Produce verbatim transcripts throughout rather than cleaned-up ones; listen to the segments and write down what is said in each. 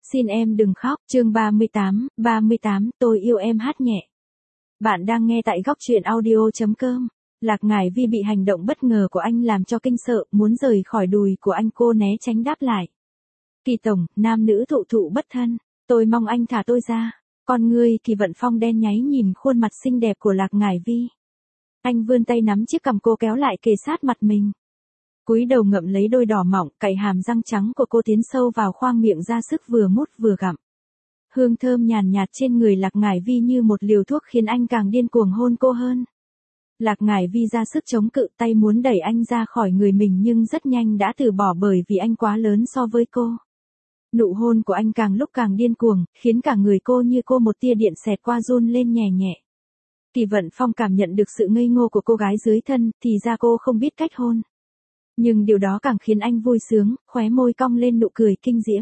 Xin em đừng khóc, chương ba mươi tám, ba mươi tám, tôi yêu em hát nhẹ. Bạn đang nghe tại góc truyện audio.com. Lạc Ngải Vi bị hành động bất ngờ của anh làm cho kinh sợ, muốn rời khỏi đùi của anh, cô né tránh đáp lại. Kỳ tổng, nam nữ thụ thụ bất thân, tôi mong anh thả tôi ra. Con ngươi Kỳ Vận Phong đen nháy nhìn khuôn mặt xinh đẹp của Lạc Ngải Vi. Anh vươn tay nắm chiếc cằm cô kéo lại kề sát mặt mình. Cúi đầu ngậm lấy đôi đỏ mọng, cạy hàm răng trắng của cô tiến sâu vào khoang miệng ra sức vừa mút vừa gặm. Hương thơm nhàn nhạt trên người Lạc Ngải Vi như một liều thuốc khiến anh càng điên cuồng hôn cô hơn. Lạc Ngải Vi ra sức chống cự, tay muốn đẩy anh ra khỏi người mình nhưng rất nhanh đã từ bỏ bởi vì anh quá lớn so với cô. Nụ hôn của anh càng lúc càng điên cuồng, khiến cả người cô như cô một tia điện xẹt qua run lên nhẹ nhẹ. Kỳ Vận Phong cảm nhận được sự ngây ngô của cô gái dưới thân, thì ra cô không biết cách hôn. Nhưng điều đó càng khiến anh vui sướng, khóe môi cong lên nụ cười kinh diễm.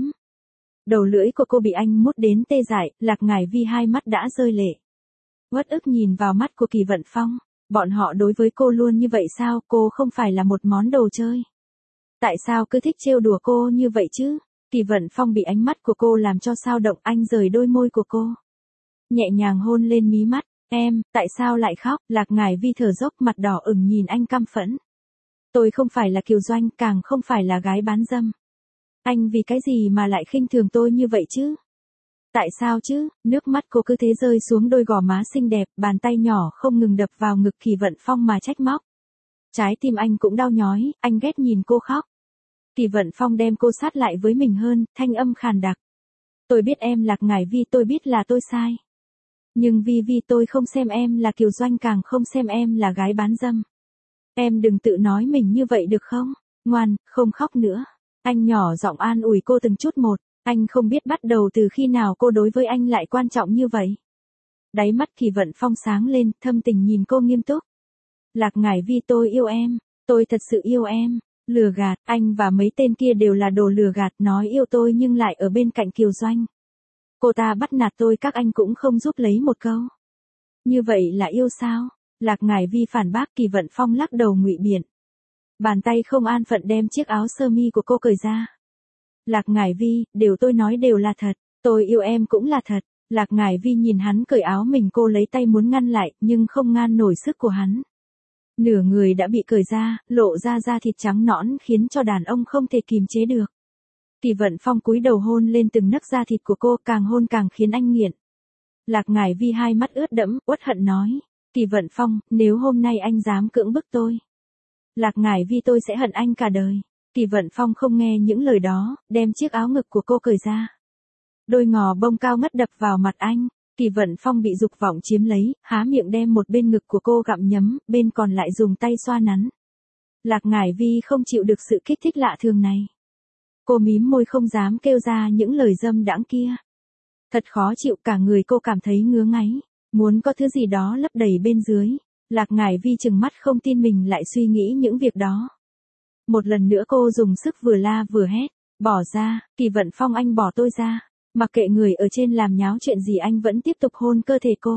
Đầu lưỡi của cô bị anh mút đến tê dại, Lạc Ngải Vi hai mắt đã rơi lệ. Uất ức nhìn vào mắt của Kỳ Vận Phong, bọn họ đối với cô luôn như vậy sao, cô không phải là một món đồ chơi. Tại sao cứ thích trêu đùa cô như vậy chứ? Kỳ Vận Phong bị ánh mắt của cô làm cho sao động, anh rời đôi môi của cô. Nhẹ nhàng hôn lên mí mắt, em, tại sao lại khóc? Lạc Ngải Vi thở dốc mặt đỏ ửng nhìn anh căm phẫn. Tôi không phải là kiều doanh, càng không phải là gái bán dâm. Anh vì cái gì mà lại khinh thường tôi như vậy chứ? Tại sao chứ? Nước mắt cô cứ thế rơi xuống đôi gò má xinh đẹp, bàn tay nhỏ không ngừng đập vào ngực Kỳ Vận Phong mà trách móc. Trái tim anh cũng đau nhói, anh ghét nhìn cô khóc. Kỳ Vận Phong đem cô sát lại với mình hơn, thanh âm khàn đặc. Tôi biết em Lạc Ngải Vi, tôi biết là tôi sai. Nhưng vì vì tôi không xem em là kiều doanh, càng không xem em là gái bán dâm. Em đừng tự nói mình như vậy được không? Ngoan, không khóc nữa. Anh nhỏ giọng an ủi cô từng chút một, anh không biết bắt đầu từ khi nào cô đối với anh lại quan trọng như vậy. Đáy mắt Kỳ Vận Phong sáng lên, thâm tình nhìn cô nghiêm túc. Lạc Ngải Vi, tôi yêu em, tôi thật sự yêu em. Lừa gạt, anh và mấy tên kia đều là đồ lừa gạt, nói yêu tôi nhưng lại ở bên cạnh kiều doanh. Cô ta bắt nạt tôi, các anh cũng không giúp lấy một câu. Như vậy là yêu sao? Lạc Ngải Vi phản bác. Kỳ Vận Phong lắc đầu ngụy biện. Bàn tay không an phận đem chiếc áo sơ mi của cô cởi ra. Lạc Ngải Vi, điều tôi nói đều là thật, tôi yêu em cũng là thật. Lạc Ngải Vi nhìn hắn cởi áo mình, cô lấy tay muốn ngăn lại, nhưng không ngăn nổi sức của hắn. Nửa người đã bị cởi ra, lộ ra da thịt trắng nõn khiến cho đàn ông không thể kìm chế được. Kỳ Vận Phong cúi đầu hôn lên từng nấc da thịt của cô, càng hôn càng khiến anh nghiện. Lạc Ngải Vi hai mắt ướt đẫm, uất hận nói. Kỳ Vận Phong, nếu hôm nay anh dám cưỡng bức tôi, Lạc Ngải Vi, tôi sẽ hận anh cả đời. Kỳ Vận Phong không nghe những lời đó, đem chiếc áo ngực của cô cởi ra. Đôi ngò bông cao ngất đập vào mặt anh. Kỳ Vận Phong bị dục vọng chiếm lấy, há miệng đem một bên ngực của cô gặm nhấm, bên còn lại dùng tay xoa nắn. Lạc Ngải Vi không chịu được sự kích thích lạ thường này. Cô mím môi không dám kêu ra những lời dâm đãng kia. Thật khó chịu, cả người cô cảm thấy ngứa ngáy, muốn có thứ gì đó lấp đầy bên dưới. Lạc Ngải Vi trừng mắt không tin mình lại suy nghĩ những việc đó. Một lần nữa cô dùng sức vừa la vừa hét. Bỏ ra, Kỳ Vận Phong, anh bỏ tôi ra. Mặc kệ người ở trên làm nháo chuyện gì, anh vẫn tiếp tục hôn cơ thể cô.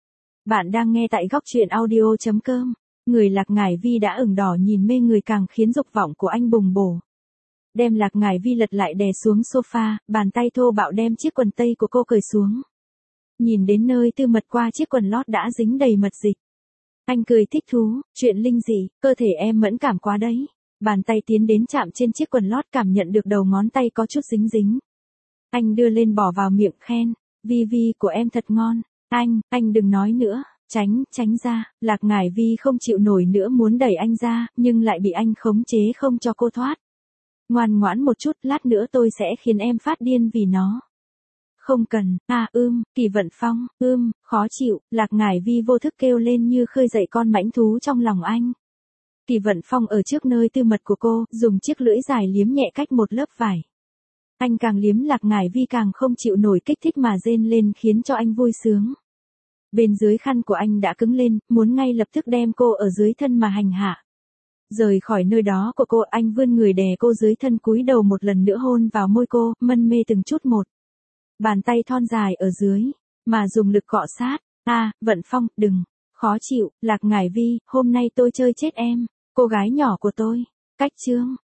Bạn đang nghe tại góc truyện audio.com. Người Lạc Ngải Vi đã ửng đỏ nhìn mê người, càng khiến dục vọng của anh bùng bổ. Đem Lạc Ngải Vi lật lại đè xuống sofa, bàn tay thô bạo đem chiếc quần tây của cô cởi xuống. Nhìn đến nơi tư mật qua chiếc quần lót đã dính đầy mật dịch. Anh cười thích thú, chuyện linh dị, cơ thể em mẫn cảm quá đấy. Bàn tay tiến đến chạm trên chiếc quần lót, cảm nhận được đầu ngón tay có chút dính dính. Anh đưa lên bỏ vào miệng khen, Vi Vi của em thật ngon. Anh, anh đừng nói nữa, tránh, tránh ra. Lạc Ngải Vi không chịu nổi nữa muốn đẩy anh ra, nhưng lại bị anh khống chế không cho cô thoát. Ngoan ngoãn một chút, lát nữa tôi sẽ khiến em phát điên vì nó. Không cần, à ưm, Kỳ Vận Phong, ưm, khó chịu. Lạc Ngải Vi vô thức kêu lên như khơi dậy con mãnh thú trong lòng anh. Kỳ Vận Phong ở trước nơi tư mật của cô, dùng chiếc lưỡi dài liếm nhẹ cách một lớp vải. Anh càng liếm, Lạc Ngải Vi càng không chịu nổi kích thích mà rên lên khiến cho anh vui sướng. Bên dưới khăn của anh đã cứng lên, muốn ngay lập tức đem cô ở dưới thân mà hành hạ. Rời khỏi nơi đó của cô, anh vươn người đè cô dưới thân, cúi đầu một lần nữa hôn vào môi cô, mân mê từng chút một. Bàn tay thon dài ở dưới, mà dùng lực cọ sát. À, Vận Phong, đừng, khó chịu. Lạc Ngải Vi, hôm nay tôi chơi chết em, cô gái nhỏ của tôi. Cách chương.